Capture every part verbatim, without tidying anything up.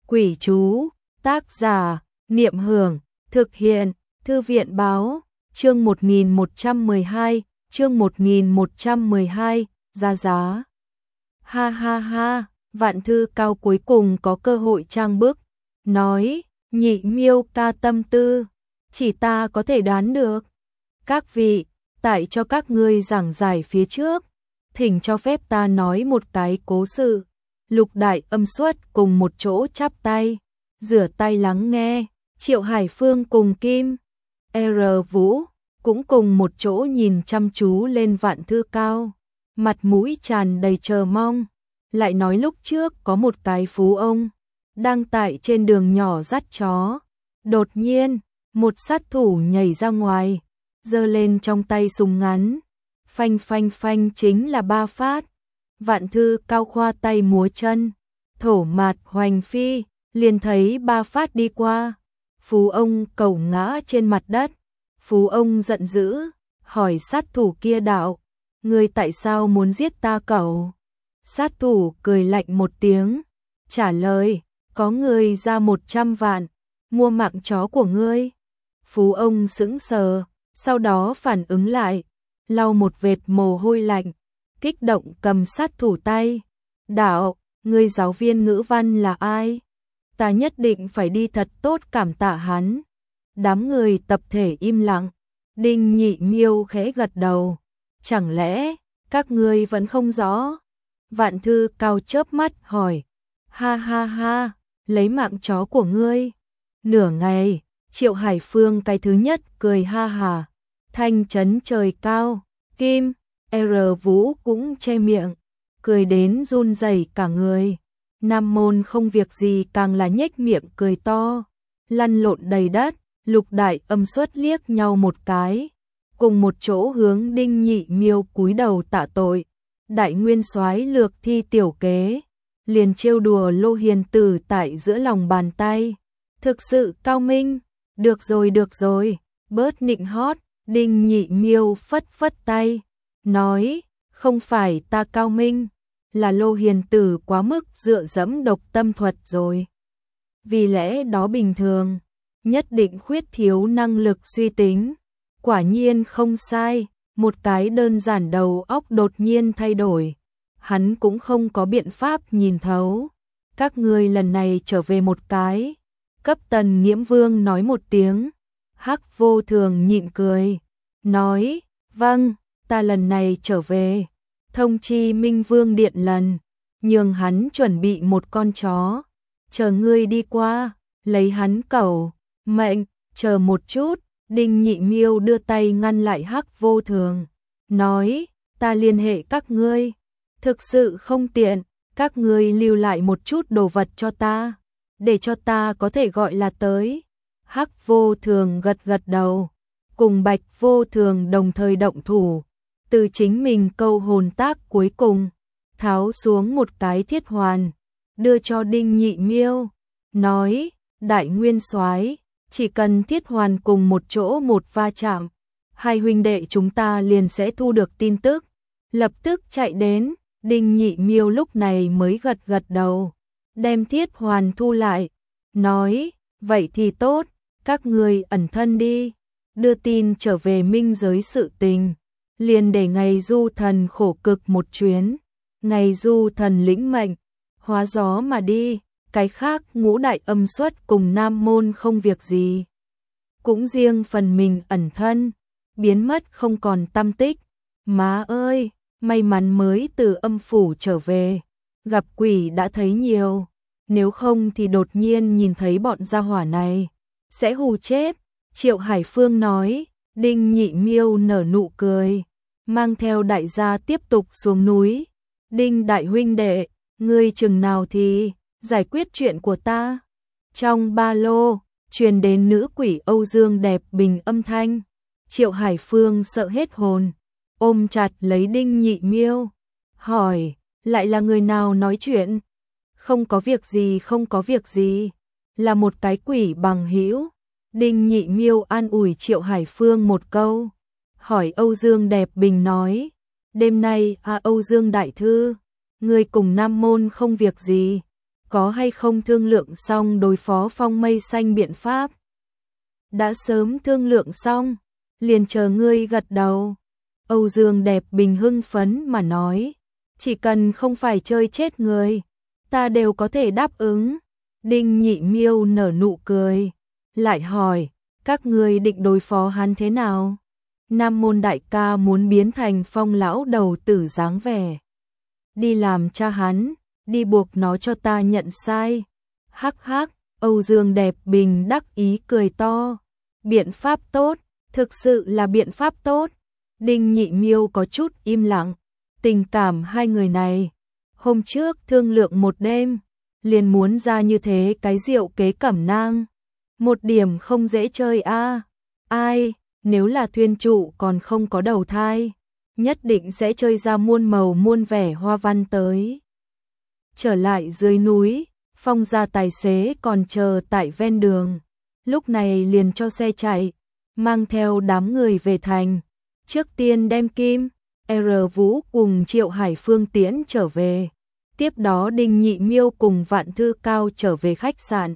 Quỷ chú, tác giả, Niệm Hưởng, thực hiện, Thư viện báo, chương một nghìn một trăm mười hai, chương một nghìn một trăm mười hai, ra giá. Ha ha ha, Vạn Thư Cao cuối cùng có cơ hội trang bức, nói, Nhị Miêu ca tâm tư, chỉ ta có thể đoán được. Các vị, tại cho các ngươi giảng giải phía trước, thỉnh cho phép ta nói một cái cố sự. Lục Đại Âm Xuất cùng một chỗ chắp tay, rửa tay lắng nghe, Triệu Hải Phương cùng Kim R. Vũ cũng cùng một chỗ nhìn chăm chú lên Vạn Thư Cao, mặt mũi tràn đầy chờ mong. Lại nói lúc trước có một cái phú ông đang tại trên đường nhỏ dắt chó, đột nhiên một sát thủ nhảy ra ngoài, giơ lên trong tay súng ngắn, phanh phanh phanh chính là ba phát. Vạn Thư Cao khoa tay múa chân, thổ mạt hoành phi, liền thấy ba phát đi qua. Phú ông cẩu ngã trên mặt đất. Phú ông giận dữ, hỏi sát thủ kia đạo, ngươi tại sao muốn giết ta cẩu? Sát thủ cười lạnh một tiếng, trả lời, có người ra một trăm vạn, mua mạng chó của ngươi. Phú ông sững sờ, sau đó phản ứng lại, lau một vệt mồ hôi lạnh, kích động cầm sát thủ tay. Đạo, ngươi giáo viên ngữ văn là ai? Ta nhất định phải đi thật tốt cảm tạ hắn. Đám người tập thể im lặng. Đinh Nhị Miêu khẽ gật đầu. Chẳng lẽ, các ngươi vẫn không rõ? Vạn Thư Cao chớp mắt hỏi. Ha ha ha, lấy mạng chó của ngươi. Nửa ngày, Triệu Hải Phương cái thứ nhất cười ha hà. Thanh chấn trời cao, Kim R. Vũ cũng che miệng, cười đến run rẩy cả người. Nam Môn không việc gì càng là nhếch miệng cười to, lăn lộn đầy đất. Lục Đại Âm Xuất liếc nhau một cái, cùng một chỗ hướng Đinh Nhị Miêu cúi đầu tạ tội. Đại Nguyên Soái lược thi tiểu kế, liền trêu đùa Lô Hiền Tử tại giữa lòng bàn tay. Thực sự cao minh, được rồi được rồi, bớt nịnh hót. Đinh Nhị Miêu phất phất tay, nói, không phải ta cao minh, là Lô Hiền Tử quá mức dựa dẫm độc tâm thuật rồi. Vì lẽ đó bình thường, nhất định khuyết thiếu năng lực suy tính. Quả nhiên không sai, một cái đơn giản đầu óc đột nhiên thay đổi. Hắn cũng không có biện pháp nhìn thấu. Các ngươi lần này trở về một cái. Cấp Tần Nghiễm Vương nói một tiếng. Hắc Vô Thường nhịn cười, nói, vâng, ta lần này trở về, thông chi Minh Vương điện lần, nhường hắn chuẩn bị một con chó, chờ ngươi đi qua, lấy hắn cẩu. Mệnh, chờ một chút. Đinh Nhị Miêu đưa tay ngăn lại Hắc Vô Thường, nói, ta liên hệ các ngươi, thực sự không tiện, các ngươi lưu lại một chút đồ vật cho ta, để cho ta có thể gọi là tới. Hắc Vô Thường gật gật đầu, cùng Bạch Vô Thường đồng thời động thủ, từ chính mình câu hồn tác cuối cùng, tháo xuống một cái thiết hoàn, đưa cho Đinh Nhị Miêu, nói, Đại Nguyên Soái, chỉ cần thiết hoàn cùng một chỗ một va chạm, hai huynh đệ chúng ta liền sẽ thu được tin tức, lập tức chạy đến. Đinh Nhị Miêu lúc này mới gật gật đầu, đem thiết hoàn thu lại, nói, vậy thì tốt, các ngươi ẩn thân đi, đưa tin trở về minh giới sự tình, liền để ngày Du Thần khổ cực một chuyến. Ngày Du Thần lĩnh mệnh, hóa gió mà đi. Cái khác Ngũ Đại Âm Xuất cùng Nam Môn không việc gì, cũng riêng phần mình ẩn thân, biến mất không còn tăm tích. Má ơi, may mắn mới từ âm phủ trở về, gặp quỷ đã thấy nhiều, nếu không thì đột nhiên nhìn thấy bọn gia hỏa này, sẽ hù chết. Triệu Hải Phương nói. Đinh Nhị Miêu nở nụ cười, mang theo đại gia tiếp tục xuống núi. Đinh đại huynh đệ, ngươi chừng nào thì giải quyết chuyện của ta? Trong ba lô, truyền đến nữ quỷ Âu Dương đẹp bình âm thanh. Triệu Hải Phương sợ hết hồn, ôm chặt lấy Đinh Nhị Miêu, hỏi, lại là người nào nói chuyện? Không có việc gì không có việc gì, là một cái quỷ bằng hữu. Đinh Nhị Miêu an ủi Triệu Hải Phương một câu, hỏi Âu Dương đẹp bình nói, đêm nay à Âu Dương đại thư, ngươi cùng Nam Môn không việc gì, có hay không thương lượng xong đối phó Phong Mây Xanh biện pháp? Đã sớm thương lượng xong, liền chờ ngươi gật đầu. Âu Dương Đẹp Bình hưng phấn mà nói, chỉ cần không phải chơi chết người, ta đều có thể đáp ứng. Đinh Nhị Miêu nở nụ cười, lại hỏi, các ngươi định đối phó hắn thế nào? Nam môn đại ca muốn biến thành Phong lão đầu tử dáng vẻ, đi làm cha hắn, đi buộc nó cho ta nhận sai. Hắc hắc, Âu Dương Đẹp Bình đắc ý cười to, biện pháp tốt, thực sự là biện pháp tốt. Đinh Nhị Miêu có chút im lặng, tình cảm hai người này, hôm trước thương lượng một đêm, liền muốn ra như thế cái diệu kế cẩm nang, một điểm không dễ chơi a. À. Ai, nếu là thuyên trụ còn không có đầu thai, nhất định sẽ chơi ra muôn màu muôn vẻ hoa văn tới. Trở lại dưới núi, Phong gia tài xế còn chờ tại ven đường, lúc này liền cho xe chạy, mang theo đám người về thành. Trước tiên đem Kim, R Vũ cùng Triệu Hải Phương tiễn trở về. Tiếp đó Đinh Nhị Miêu cùng Vạn Thư Cao trở về khách sạn.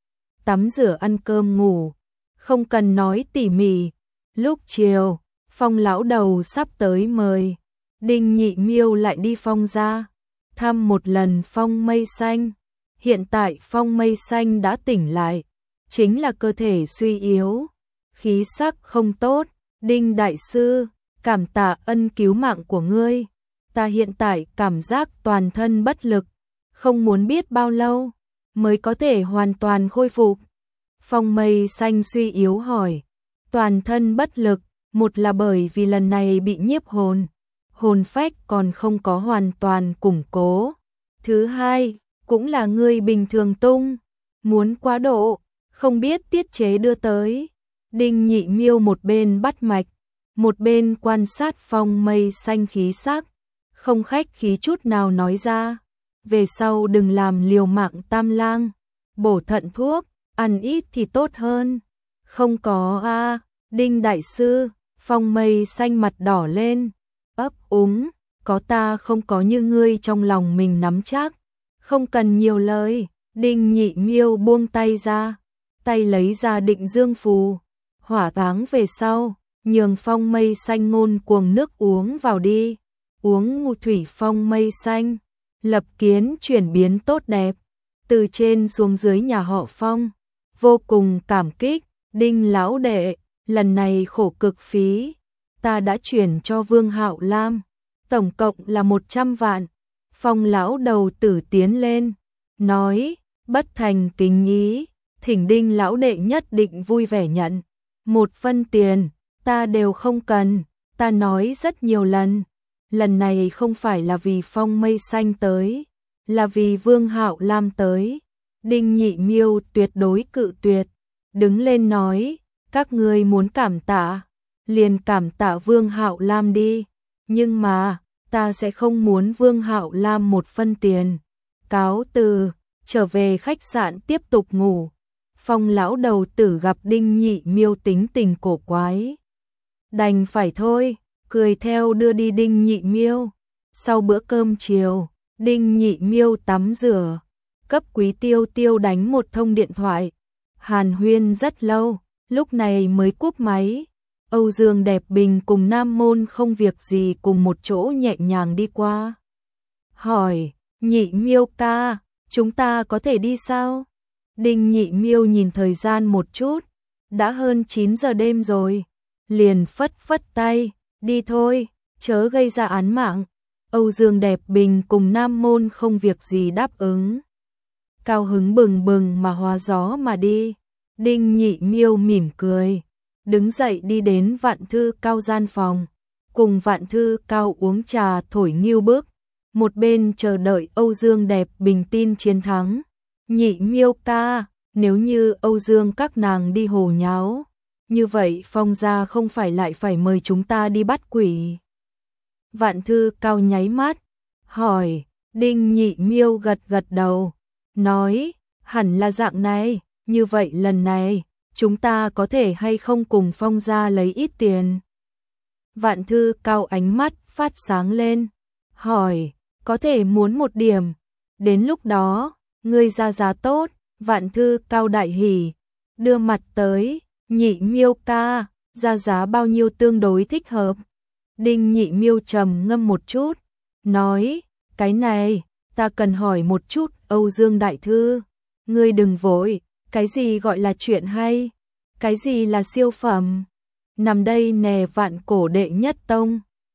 Tắm rửa ăn cơm ngủ, không cần nói tỉ mỉ. Lúc chiều, Phong lão đầu sắp tới mời, Đinh Nhị Miêu lại đi Phong gia, thăm một lần Phong Mây Xanh. Hiện tại Phong Mây Xanh đã tỉnh lại, chính là cơ thể suy yếu, khí sắc không tốt. Đinh đại sư, cảm tạ ân cứu mạng của ngươi, ta hiện tại cảm giác toàn thân bất lực, không muốn biết bao lâu mới có thể hoàn toàn khôi phục. Phong Mây Xanh suy yếu hỏi, toàn thân bất lực, một là bởi vì lần này bị nhiếp hồn, hồn phách còn không có hoàn toàn củng cố. Thứ hai, cũng là ngươi bình thường tung, muốn quá độ, không biết tiết chế đưa tới. Đinh Nhị Miêu một bên bắt mạch, một bên quan sát Phong Mây Xanh khí sắc, không khách khí chút nào nói ra, về sau đừng làm liều mạng tam lang, bổ thận thuốc, ăn ít thì tốt hơn. Không có a. À, Đinh đại sư, Phong Mây Xanh mặt đỏ lên, ấp úng, có ta không có như ngươi trong lòng mình nắm chắc, không cần nhiều lời. Đinh Nhị Miêu buông tay ra, tay lấy ra định dương phù, hỏa táng về sau, nhường Phong Mây Xanh ngôn cuồng nước uống vào đi, uống ngũ thủy Phong Mây Xanh, lập kiến chuyển biến tốt đẹp, từ trên xuống dưới nhà họ Phong, vô cùng cảm kích. Đinh lão đệ, lần này khổ cực phí, ta đã chuyển cho Vương Hạo Lam, tổng cộng là một trăm vạn. Phong lão đầu tử tiến lên, nói, bất thành kính ý, thỉnh Đinh lão đệ nhất định vui vẻ nhận, một phân tiền, ta đều không cần, ta nói rất nhiều lần, lần này không phải là vì Phong Mây Xanh tới, là vì Vương Hạo Lam tới. Đinh Nhị Miêu tuyệt đối cự tuyệt, đứng lên nói, các ngươi muốn cảm tạ, liền cảm tạ Vương Hạo Lam đi, nhưng mà, ta sẽ không muốn Vương Hạo Lam một phân tiền. Cáo từ, trở về khách sạn tiếp tục ngủ. Phong lão đầu tử gặp Đinh Nhị Miêu tính tình cổ quái, đành phải thôi, cười theo đưa đi Đinh Nhị Miêu. Sau bữa cơm chiều, Đinh Nhị Miêu tắm rửa, cấp Quý Tiêu Tiêu đánh một thông điện thoại, hàn huyên rất lâu, lúc này mới cúp máy. Âu Dương Đẹp Bình cùng Nam Môn không việc gì cùng một chỗ nhẹ nhàng đi qua, hỏi, Nhị Miêu ca, chúng ta có thể đi sao? Đinh Nhị Miêu nhìn thời gian một chút, đã hơn chín giờ đêm rồi, liền phất phất tay, đi thôi, chớ gây ra án mạng. Âu Dương Đẹp Bình cùng Nam Môn không việc gì đáp ứng, cao hứng bừng bừng mà hóa gió mà đi. Đinh Nhị Miêu mỉm cười, đứng dậy đi đến Vạn Thư Cao gian phòng, cùng Vạn Thư Cao uống trà thổi nghiêu bức, một bên chờ đợi Âu Dương Đẹp Bình tin chiến thắng. Nhị Miêu ca, nếu như Âu Dương các nàng đi hồ nháo, như vậy Phong gia không phải lại phải mời chúng ta đi bắt quỷ? Vạn Thư Cao nháy mắt, hỏi. Đinh Nhị Miêu gật gật đầu, nói, hẳn là dạng này, như vậy lần này, chúng ta có thể hay không cùng Phong gia lấy ít tiền? Vạn Thư Cao ánh mắt phát sáng lên, hỏi, có thể muốn một điểm, đến lúc đó, Ngươi ra giá tốt, Vạn Thư Cao đại hỉ, đưa mặt tới, Nhị Miêu ca, ra giá bao nhiêu tương đối thích hợp. Đinh Nhị Miêu trầm ngâm một chút, nói, cái này, ta cần hỏi một chút, Âu Dương đại thư, ngươi đừng vội, cái gì gọi là chuyện hay, cái gì là siêu phẩm, nằm đây nè Vạn Cổ đệ nhất tông.